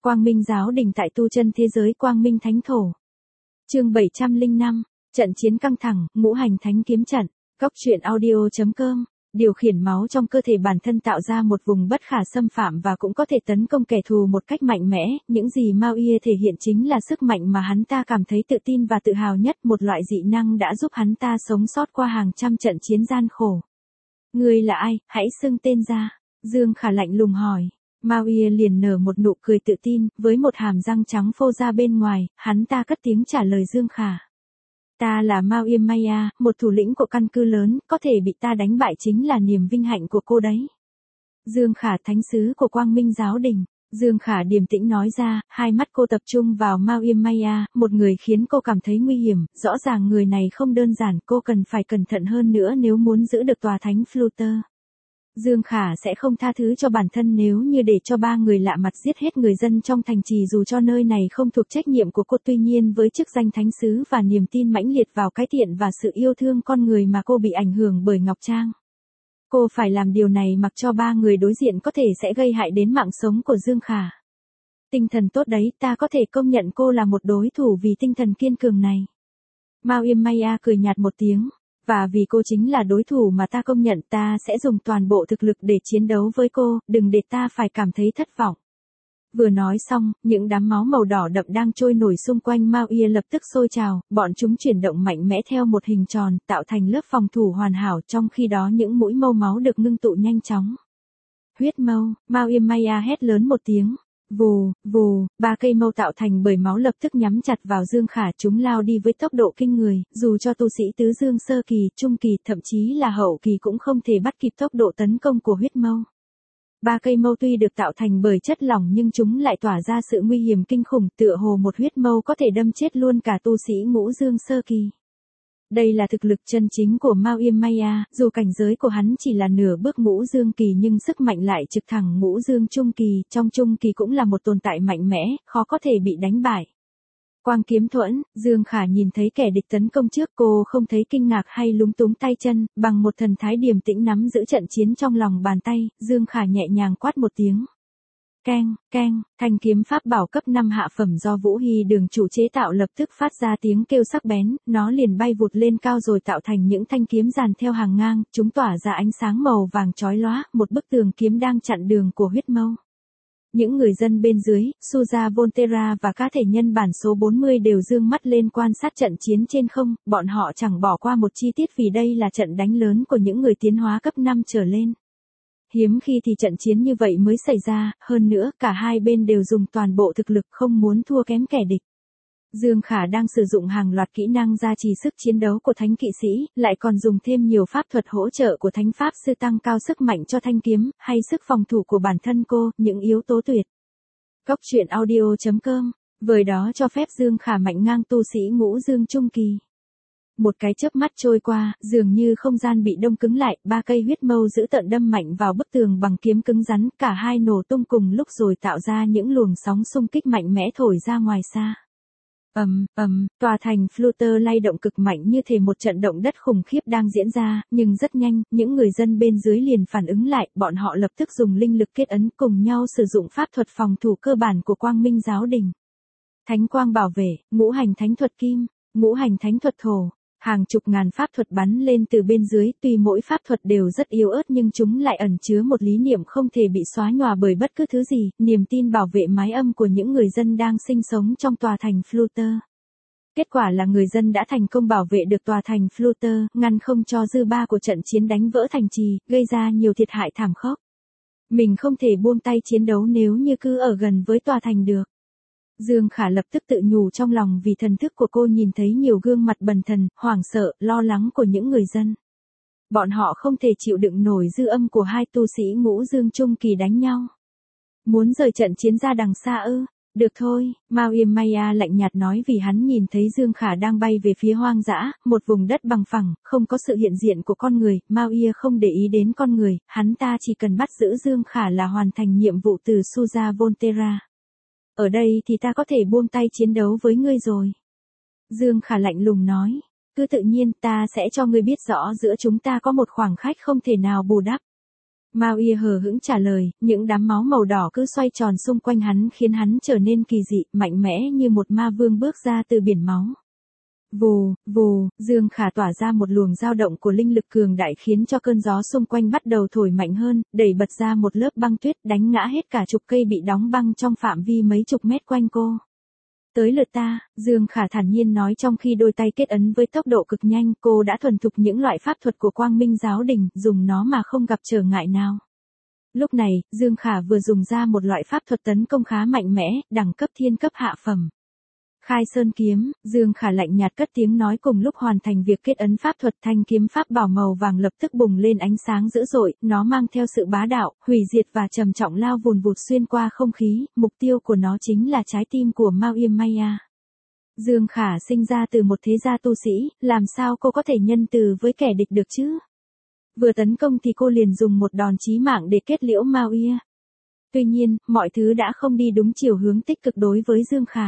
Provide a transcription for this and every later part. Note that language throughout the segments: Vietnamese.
Quang Minh giáo đình tại tu chân thế giới Quang Minh Thánh Thổ. Chương 705, trận chiến căng thẳng, ngũ hành thánh kiếm trận. Góc truyện audio.com. Điều khiển máu trong cơ thể bản thân tạo ra một vùng bất khả xâm phạm và cũng có thể tấn công kẻ thù một cách mạnh mẽ. Những gì Mao Ye thể hiện chính là sức mạnh mà hắn ta cảm thấy tự tin và tự hào nhất, một loại dị năng đã giúp hắn ta sống sót qua hàng trăm trận chiến gian khổ. Ngươi là ai, hãy xưng tên ra. Dương Khả lạnh lùng hỏi. Mao Ye liền nở một nụ cười tự tin, với một hàm răng trắng phô ra bên ngoài, hắn ta cất tiếng trả lời Dương Khả. Ta là Mao Ye Maya, một thủ lĩnh của căn cứ lớn, có thể bị ta đánh bại chính là niềm vinh hạnh của cô đấy. Dương Khả, thánh sứ của Quang Minh giáo đình. Dương Khả điềm tĩnh nói ra, hai mắt cô tập trung vào Mao Ye Maya, một người khiến cô cảm thấy nguy hiểm, rõ ràng người này không đơn giản, cô cần phải cẩn thận hơn nữa nếu muốn giữ được tòa thánh Flutter. Dương Khả sẽ không tha thứ cho bản thân nếu như để cho ba người lạ mặt giết hết người dân trong thành trì, dù cho nơi này không thuộc trách nhiệm của cô. Tuy nhiên với chức danh thánh sứ và niềm tin mãnh liệt vào cái thiện và sự yêu thương con người mà cô bị ảnh hưởng bởi Ngọc Trang, cô phải làm điều này mặc cho ba người đối diện có thể sẽ gây hại đến mạng sống của Dương Khả. Tinh thần tốt đấy, ta có thể công nhận cô là một đối thủ vì tinh thần kiên cường này. Mao Ye Maya cười nhạt một tiếng. Và vì cô chính là đối thủ mà ta công nhận, ta sẽ dùng toàn bộ thực lực để chiến đấu với cô, đừng để ta phải cảm thấy thất vọng. Vừa nói xong, những đám máu màu đỏ đậm đang trôi nổi xung quanh Mao Ye lập tức sôi trào, bọn chúng chuyển động mạnh mẽ theo một hình tròn, tạo thành lớp phòng thủ hoàn hảo, trong khi đó những mũi mâu máu được ngưng tụ nhanh chóng. Huyết mâu, Mao Ye Maya hét lớn một tiếng. Vù, vù, ba cây mâu tạo thành bởi máu lập tức nhắm chặt vào Dương Khả, chúng lao đi với tốc độ kinh người, dù cho tu sĩ tứ dương sơ kỳ, trung kỳ, thậm chí là hậu kỳ cũng không thể bắt kịp tốc độ tấn công của huyết mâu. Ba cây mâu tuy được tạo thành bởi chất lỏng nhưng chúng lại tỏa ra sự nguy hiểm kinh khủng, tựa hồ một huyết mâu có thể đâm chết luôn cả tu sĩ ngũ dương sơ kỳ. Đây là thực lực chân chính của Mao Ye Maya, dù cảnh giới của hắn chỉ là nửa bước ngũ dương kỳ nhưng sức mạnh lại trực thẳng ngũ dương trung kỳ, trong trung kỳ cũng là một tồn tại mạnh mẽ, khó có thể bị đánh bại. Quang kiếm thuẫn, Dương Khả nhìn thấy kẻ địch tấn công trước, cô không thấy kinh ngạc hay lúng túng tay chân, bằng một thần thái điềm tĩnh nắm giữ trận chiến trong lòng bàn tay, Dương Khả nhẹ nhàng quát một tiếng. Keng, keng, thanh kiếm pháp bảo cấp 5 hạ phẩm do Vũ Hy Đường chủ chế tạo lập tức phát ra tiếng kêu sắc bén, nó liền bay vụt lên cao rồi tạo thành những thanh kiếm dàn theo hàng ngang, chúng tỏa ra ánh sáng màu vàng chói lóa, một bức tường kiếm đang chặn đường của huyết mâu. Những người dân bên dưới, Suza Volterra và các thể nhân bản số 40 đều dương mắt lên quan sát trận chiến trên không, bọn họ chẳng bỏ qua một chi tiết vì đây là trận đánh lớn của những người tiến hóa cấp 5 trở lên. Hiếm khi thì trận chiến như vậy mới xảy ra, hơn nữa cả hai bên đều dùng toàn bộ thực lực không muốn thua kém kẻ địch. Dương Khả đang sử dụng hàng loạt kỹ năng gia trì sức chiến đấu của thánh kỵ sĩ, lại còn dùng thêm nhiều pháp thuật hỗ trợ của thánh pháp sư tăng cao sức mạnh cho thanh kiếm, hay sức phòng thủ của bản thân cô, những yếu tố tuyệt. Góc truyện audio.com, với đó cho phép Dương Khả mạnh ngang tu sĩ ngũ dương trung kỳ. Một cái chớp mắt trôi qua, dường như không gian bị đông cứng lại, ba cây huyết mâu dữ tợn đâm mạnh vào bức tường bằng kiếm cứng rắn, cả hai nổ tung cùng lúc rồi tạo ra những luồng sóng xung kích mạnh mẽ thổi ra ngoài xa. Tòa thành Flutter lay động cực mạnh như thể một trận động đất khủng khiếp đang diễn ra, nhưng rất nhanh, những người dân bên dưới liền phản ứng lại, bọn họ lập tức dùng linh lực kết ấn cùng nhau sử dụng pháp thuật phòng thủ cơ bản của Quang Minh giáo đình. Thánh quang bảo vệ, ngũ hành thánh thuật kim, ngũ hành thánh thuật thổ. Hàng chục ngàn pháp thuật bắn lên từ bên dưới, tuy mỗi pháp thuật đều rất yếu ớt nhưng chúng lại ẩn chứa một lý niệm không thể bị xóa nhòa bởi bất cứ thứ gì, niềm tin bảo vệ mái âm của những người dân đang sinh sống trong tòa thành Flutter. Kết quả là người dân đã thành công bảo vệ được tòa thành Flutter, ngăn không cho dư ba của trận chiến đánh vỡ thành trì, gây ra nhiều thiệt hại thảm khốc. Mình không thể buông tay chiến đấu nếu như cứ ở gần với tòa thành được. Dương Khả lập tức tự nhủ trong lòng vì thần thức của cô nhìn thấy nhiều gương mặt bần thần, hoảng sợ, lo lắng của những người dân. Bọn họ không thể chịu đựng nổi dư âm của hai tu sĩ ngũ dương trung kỳ đánh nhau. Muốn rời trận chiến ra đằng xa ư? Được thôi, Mao Ye Maya lạnh nhạt nói vì hắn nhìn thấy Dương Khả đang bay về phía hoang dã, một vùng đất bằng phẳng, không có sự hiện diện của con người, Mao Ye không để ý đến con người, hắn ta chỉ cần bắt giữ Dương Khả là hoàn thành nhiệm vụ từ Suza Volterra. Ở đây thì ta có thể buông tay chiến đấu với ngươi rồi. Dương Khả lạnh lùng nói, cứ tự nhiên ta sẽ cho ngươi biết rõ giữa chúng ta có một khoảng cách không thể nào bù đắp. Mao Ia hờ hững trả lời, những đám máu màu đỏ cứ xoay tròn xung quanh hắn khiến hắn trở nên kỳ dị, mạnh mẽ như một ma vương bước ra từ biển máu. Vù, vù, Dương Khả tỏa ra một luồng dao động của linh lực cường đại khiến cho cơn gió xung quanh bắt đầu thổi mạnh hơn, đẩy bật ra một lớp băng tuyết đánh ngã hết cả chục cây bị đóng băng trong phạm vi mấy chục mét quanh cô. Tới lượt ta, Dương Khả thản nhiên nói trong khi đôi tay kết ấn với tốc độ cực nhanh, cô đã thuần thục những loại pháp thuật của Quang Minh giáo đình, dùng nó mà không gặp trở ngại nào. Lúc này, Dương Khả vừa dùng ra một loại pháp thuật tấn công khá mạnh mẽ, đẳng cấp thiên cấp hạ phẩm. Khai Sơn kiếm, Dương Khả lạnh nhạt cất tiếng nói cùng lúc hoàn thành việc kết ấn pháp thuật, thanh kiếm pháp bảo màu vàng lập tức bùng lên ánh sáng dữ dội, nó mang theo sự bá đạo, hủy diệt và trầm trọng lao vùn vụt xuyên qua không khí, mục tiêu của nó chính là trái tim của Mao Yêm Maya. Dương Khả sinh ra từ một thế gia tu sĩ, làm sao cô có thể nhân từ với kẻ địch được chứ? Vừa tấn công thì cô liền dùng một đòn chí mạng để kết liễu Mao Ia. Tuy nhiên, mọi thứ đã không đi đúng chiều hướng tích cực đối với Dương Khả.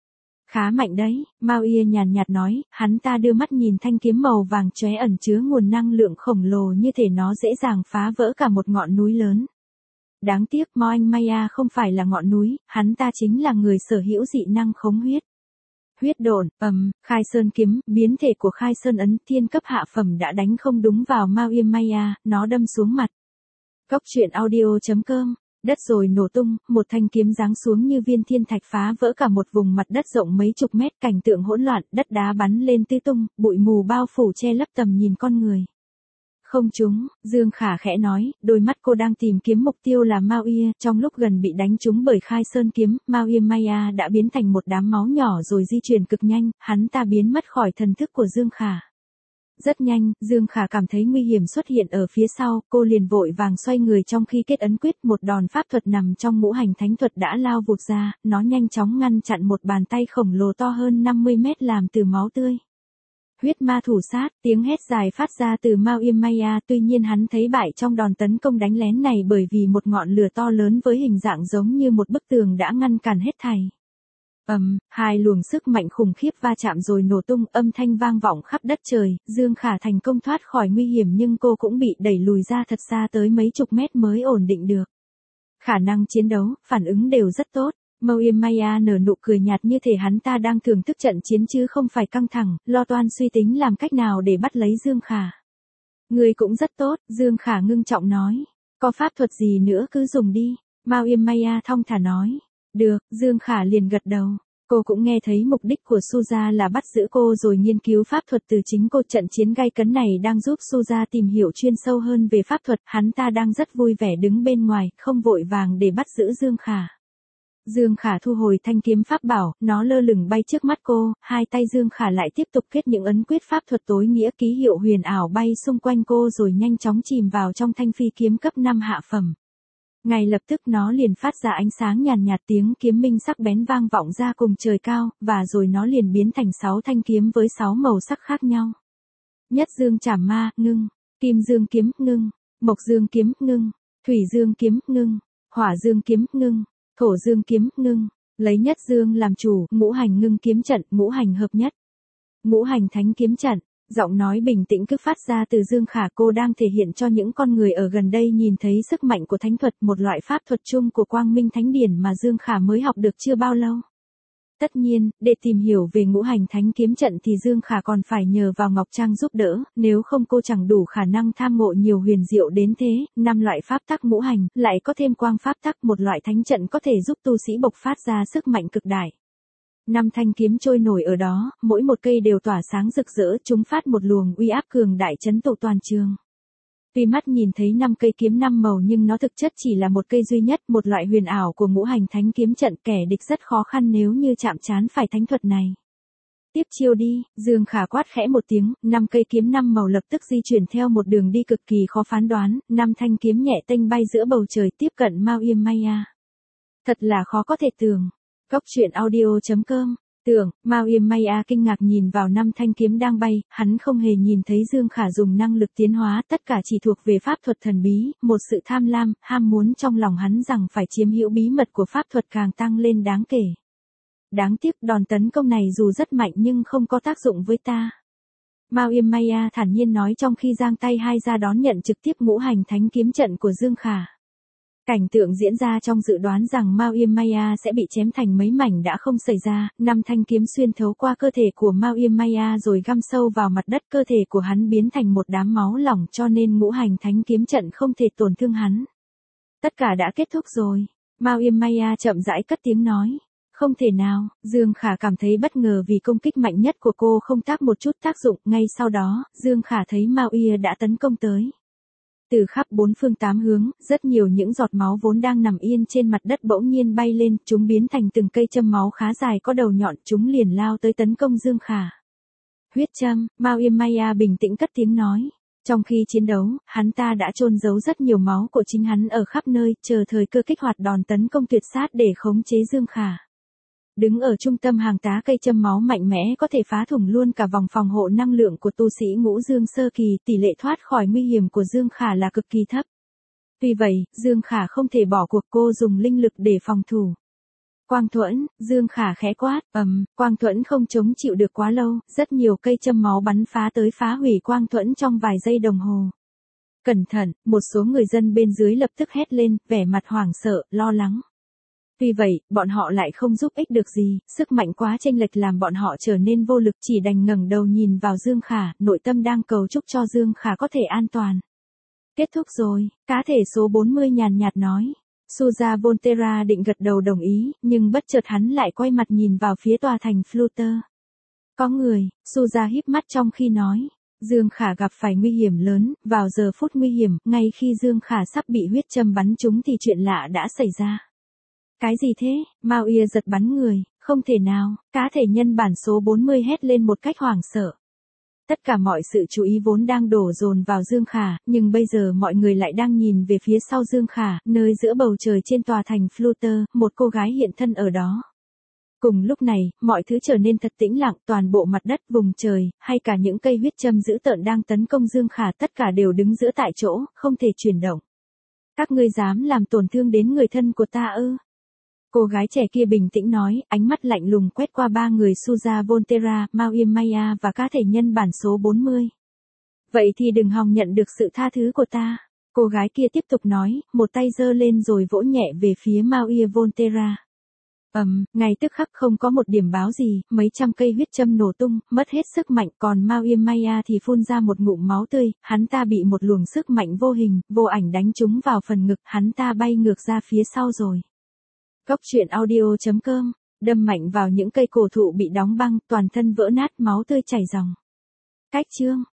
Khá mạnh đấy, Mao Ia nhàn nhạt nói, hắn ta đưa mắt nhìn thanh kiếm màu vàng chóe ẩn chứa nguồn năng lượng khổng lồ như thể nó dễ dàng phá vỡ cả một ngọn núi lớn. Đáng tiếc Mao Anh Maya không phải là ngọn núi, hắn ta chính là người sở hữu dị năng khống huyết. Huyết độn, Khai Sơn kiếm, biến thể của Khai Sơn ấn thiên cấp hạ phẩm đã đánh không đúng vào Mao Yêm Maya, nó đâm xuống mặt. Cốc truyện audio.com, đất rồi nổ tung, một thanh kiếm giáng xuống như viên thiên thạch phá vỡ cả một vùng mặt đất rộng mấy chục mét, cảnh tượng hỗn loạn, đất đá bắn lên tứ tung, bụi mù bao phủ che lấp tầm nhìn con người. Không trúng, Dương Khả khẽ nói, đôi mắt cô đang tìm kiếm mục tiêu là Mao Ia, trong lúc gần bị đánh trúng bởi Khai Sơn kiếm, Mao Yêm Maya đã biến thành một đám máu nhỏ rồi di chuyển cực nhanh, hắn ta biến mất khỏi thần thức của Dương Khả. Rất nhanh, Dương Khả cảm thấy nguy hiểm xuất hiện ở phía sau, cô liền vội vàng xoay người trong khi kết ấn quyết, một đòn pháp thuật nằm trong ngũ hành thánh thuật đã lao vụt ra, nó nhanh chóng ngăn chặn một bàn tay khổng lồ to hơn 50 mét làm từ máu tươi. Huyết ma thủ sát, tiếng hét dài phát ra từ Mao Yêm Maya, tuy nhiên hắn thấy bại trong đòn tấn công đánh lén này bởi vì một ngọn lửa to lớn với hình dạng giống như một bức tường đã ngăn cản hết thảy. Hai luồng sức mạnh khủng khiếp va chạm rồi nổ tung, âm thanh vang vọng khắp đất trời, Dương Khả thành công thoát khỏi nguy hiểm nhưng cô cũng bị đẩy lùi ra thật xa tới mấy chục mét mới ổn định được. Khả năng chiến đấu, phản ứng đều rất tốt. Mao Yêm Maya nở nụ cười nhạt như thể hắn ta đang thưởng thức trận chiến chứ không phải căng thẳng, lo toan suy tính làm cách nào để bắt lấy Dương Khả. Người cũng rất tốt, Dương Khả ngưng trọng nói. Có pháp thuật gì nữa cứ dùng đi. Mao Yêm Maya thong thả nói. Được, Dương Khả liền gật đầu. Cô cũng nghe thấy mục đích của Suza là bắt giữ cô rồi nghiên cứu pháp thuật từ chính cô. Trận chiến gay cấn này đang giúp Suza tìm hiểu chuyên sâu hơn về pháp thuật, hắn ta đang rất vui vẻ đứng bên ngoài, không vội vàng để bắt giữ Dương Khả. Dương Khả thu hồi thanh kiếm pháp bảo, nó lơ lửng bay trước mắt cô, hai tay Dương Khả lại tiếp tục kết những ấn quyết pháp thuật tối nghĩa, ký hiệu huyền ảo bay xung quanh cô rồi nhanh chóng chìm vào trong thanh phi kiếm cấp 5 hạ phẩm. Ngay lập tức nó liền phát ra ánh sáng nhàn nhạt, tiếng kiếm minh sắc bén vang vọng ra cùng trời cao, và rồi nó liền biến thành 6 thanh kiếm với 6 màu sắc khác nhau. Nhất dương trảm ma, ngưng, kim dương kiếm, ngưng, mộc dương kiếm, ngưng, thủy dương kiếm, ngưng, hỏa dương kiếm, ngưng, thổ dương kiếm, ngưng, lấy nhất dương làm chủ, ngũ hành ngưng kiếm trận, ngũ hành hợp nhất. Ngũ hành thánh kiếm trận. Giọng nói bình tĩnh cứ phát ra từ Dương Khả, cô đang thể hiện cho những con người ở gần đây nhìn thấy sức mạnh của thánh thuật, một loại pháp thuật chung của Quang Minh Thánh Điển mà Dương Khả mới học được chưa bao lâu. Tất nhiên, để tìm hiểu về ngũ hành thánh kiếm trận thì Dương Khả còn phải nhờ vào Ngọc Trang giúp đỡ, nếu không cô chẳng đủ khả năng tham ngộ nhiều huyền diệu đến thế. 5 loại pháp tắc ngũ hành, lại có thêm quang pháp tắc, một loại thánh trận có thể giúp tu sĩ bộc phát ra sức mạnh cực đại. 5 thanh kiếm trôi nổi ở đó, mỗi một cây đều tỏa sáng rực rỡ, chúng phát một luồng uy áp cường đại chấn tụ toàn trường. Tuy mắt nhìn thấy 5 cây kiếm 5 màu nhưng nó thực chất chỉ là một cây duy nhất, một loại huyền ảo của ngũ hành thánh kiếm trận, kẻ địch rất khó khăn nếu như chạm trán phải thánh thuật này. Tiếp chiêu đi, Dương Khả quát khẽ một tiếng, 5 cây kiếm 5 màu lập tức di chuyển theo một đường đi cực kỳ khó phán đoán, 5 thanh kiếm nhẹ tênh bay giữa bầu trời tiếp cận Mao Yêm Maya. Thật là khó có thể tưởng. Cốc truyện audio.com, tưởng, Mao Yêm Maya kinh ngạc nhìn vào 5 thanh kiếm đang bay, hắn không hề nhìn thấy Dương Khả dùng năng lực tiến hóa, tất cả chỉ thuộc về pháp thuật thần bí, một sự tham lam, ham muốn trong lòng hắn rằng phải chiếm hữu bí mật của pháp thuật càng tăng lên đáng kể. Đáng tiếc đòn tấn công này dù rất mạnh nhưng không có tác dụng với ta. Mao Yêm Maya thản nhiên nói trong khi giang tay hai ra đón nhận trực tiếp ngũ hành thánh kiếm trận của Dương Khả. Cảnh tượng diễn ra trong dự đoán rằng Mao Yêm Maya sẽ bị chém thành mấy mảnh đã không xảy ra, 5 thanh kiếm xuyên thấu qua cơ thể của Mao Yêm Maya rồi găm sâu vào mặt đất, cơ thể của hắn biến thành một đám máu lỏng cho nên ngũ hành thánh kiếm trận không thể tổn thương hắn. Tất cả đã kết thúc rồi. Mao Yêm Maya chậm rãi cất tiếng nói. Không thể nào, Dương Khả cảm thấy bất ngờ vì công kích mạnh nhất của cô không tác một chút tác dụng, ngay sau đó, Dương Khả thấy Mao Yê đã tấn công tới. Từ khắp bốn phương tám hướng, rất nhiều những giọt máu vốn đang nằm yên trên mặt đất bỗng nhiên bay lên, chúng biến thành từng cây châm máu khá dài có đầu nhọn, chúng liền lao tới tấn công Dương Khả. Huyết châm, Mao Yêm Maya bình tĩnh cất tiếng nói. Trong khi chiến đấu, hắn ta đã chôn giấu rất nhiều máu của chính hắn ở khắp nơi, chờ thời cơ kích hoạt đòn tấn công tuyệt sát để khống chế Dương Khả. Đứng ở trung tâm hàng tá cây châm máu mạnh mẽ có thể phá thủng luôn cả vòng phòng hộ năng lượng của tu sĩ ngũ dương sơ kỳ, tỷ lệ thoát khỏi nguy hiểm của Dương Khả là cực kỳ thấp. Tuy vậy, Dương Khả không thể bỏ cuộc, cô dùng linh lực để phòng thủ. Quang thuẫn, Dương Khả khẽ quát, quang thuẫn không chống chịu được quá lâu, rất nhiều cây châm máu bắn phá tới phá hủy quang thuẫn trong vài giây đồng hồ. Cẩn thận, một số người dân bên dưới lập tức hét lên, vẻ mặt hoảng sợ, lo lắng. Tuy vậy, bọn họ lại không giúp ích được gì, sức mạnh quá chênh lệch làm bọn họ trở nên vô lực, chỉ đành ngẩng đầu nhìn vào Dương Khả, nội tâm đang cầu chúc cho Dương Khả có thể an toàn. Kết thúc rồi, cá thể số 40 nhàn nhạt nói. Suza Volterra định gật đầu đồng ý, nhưng bất chợt hắn lại quay mặt nhìn vào phía tòa thành Flutter. Có người, Suza híp mắt trong khi nói. Dương Khả gặp phải nguy hiểm lớn, vào giờ phút nguy hiểm, ngay khi Dương Khả sắp bị huyết châm bắn trúng thì chuyện lạ đã xảy ra. Cái gì thế? Mao Yê giật bắn người, không thể nào, cá thể nhân bản số 40 hét lên một cách hoảng sợ. Tất cả mọi sự chú ý vốn đang đổ dồn vào Dương Khả, nhưng bây giờ mọi người lại đang nhìn về phía sau Dương Khả, nơi giữa bầu trời trên tòa thành Flutter, một cô gái hiện thân ở đó. Cùng lúc này, mọi thứ trở nên thật tĩnh lặng, toàn bộ mặt đất, vùng trời, hay cả những cây huyết châm dữ tợn đang tấn công Dương Khả, tất cả đều đứng giữa tại chỗ, không thể chuyển động. Các ngươi dám làm tổn thương đến người thân của ta ư? Cô gái trẻ kia bình tĩnh nói, ánh mắt lạnh lùng quét qua ba người Suza Volterra, Mao Yêm Maya và cá thể nhân bản số 40. Vậy thì đừng hòng nhận được sự tha thứ của ta. Cô gái kia tiếp tục nói, một tay giơ lên rồi vỗ nhẹ về phía Mao Yêm Volterra. Ngay tức khắc không có một điểm báo gì, mấy trăm cây huyết châm nổ tung, mất hết sức mạnh, còn Mao Yêm Maya thì phun ra một ngụm máu tươi, hắn ta bị một luồng sức mạnh vô hình, vô ảnh đánh trúng vào phần ngực, hắn ta bay ngược ra phía sau rồi. Góc truyện audio.com, đâm mạnh vào những cây cổ thụ bị đóng băng, toàn thân vỡ nát, máu tươi chảy ròng. Cách chương